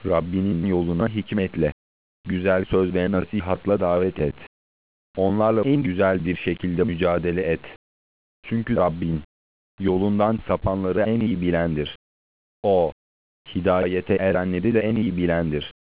Rabbinin yoluna hikmetle, güzel söz ve nasihatla davet et. Onlarla en güzel bir şekilde mücadele et. Çünkü Rabbin, yolundan sapanları en iyi bilendir. O, hidayete erenleri de en iyi bilendir.